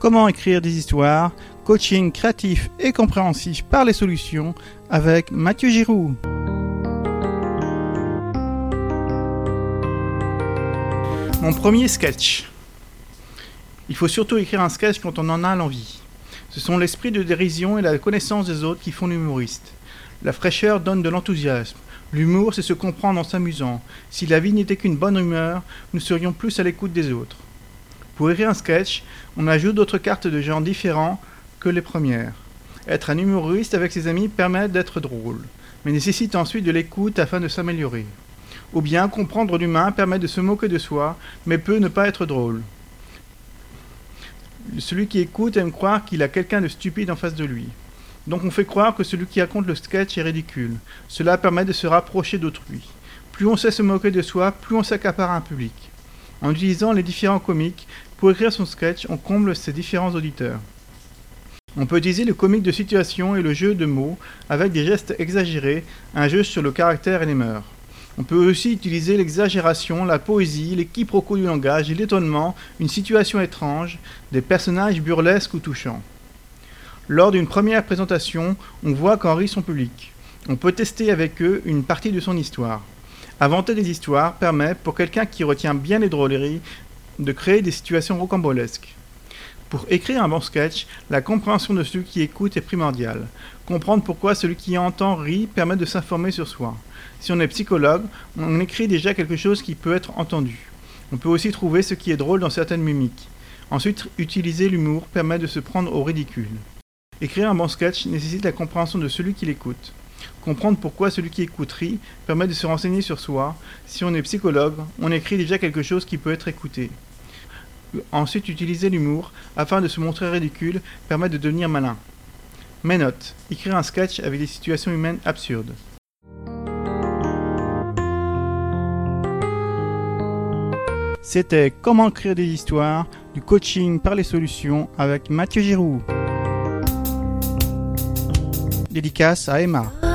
Comment écrire des histoires, coaching créatif et compréhensif par les solutions avec Mathieu Giroux. Mon premier sketch. Il faut surtout écrire un sketch quand on en a l'envie. Ce sont l'esprit de dérision et la connaissance des autres qui font l'humoriste. La fraîcheur donne de l'enthousiasme. L'humour, c'est se comprendre en s'amusant. Si la vie n'était qu'une bonne humeur, nous serions plus à l'écoute des autres. Pour écrire un sketch, on ajoute d'autres cartes de genre différents que les premières. Être un humoriste avec ses amis permet d'être drôle, mais nécessite ensuite de l'écoute afin de s'améliorer. Ou bien comprendre l'humain permet de se moquer de soi, mais peut ne pas être drôle. Celui qui écoute aime croire qu'il a quelqu'un de stupide en face de lui. Donc on fait croire que celui qui raconte le sketch est ridicule. Cela permet de se rapprocher d'autrui. Plus on sait se moquer de soi, plus on s'accapare un public. En utilisant les différents comiques, pour écrire son sketch, on comble ses différents auditeurs. On peut utiliser le comique de situation et le jeu de mots avec des gestes exagérés, un jeu sur le caractère et les mœurs. On peut aussi utiliser l'exagération, la poésie, les quiproquos du langage et l'étonnement, une situation étrange, des personnages burlesques ou touchants. Lors d'une première présentation, on voit qu'en rit son public. On peut tester avec eux une partie de son histoire. Inventer des histoires permet, pour quelqu'un qui retient bien les drôleries, de créer des situations rocambolesques. Pour écrire un bon sketch, la compréhension de celui qui écoute est primordiale. Comprendre pourquoi celui qui entend rit permet de s'informer sur soi. Si on est psychologue, on écrit déjà quelque chose qui peut être entendu. On peut aussi trouver ce qui est drôle dans certaines mimiques. Ensuite, utiliser l'humour permet de se prendre au ridicule. Écrire un bon sketch nécessite la compréhension de celui qui l'écoute. Comprendre pourquoi celui qui écoute rit permet de se renseigner sur soi. Si on est psychologue, on écrit déjà quelque chose qui peut être écouté. Ensuite, utiliser l'humour afin de se montrer ridicule permet de devenir malin. Mes notes. Écrire un sketch avec des situations humaines absurdes. C'était Comment écrire des histoires, du coaching par les solutions avec Mathieu Giroux. Dédicace à Emma.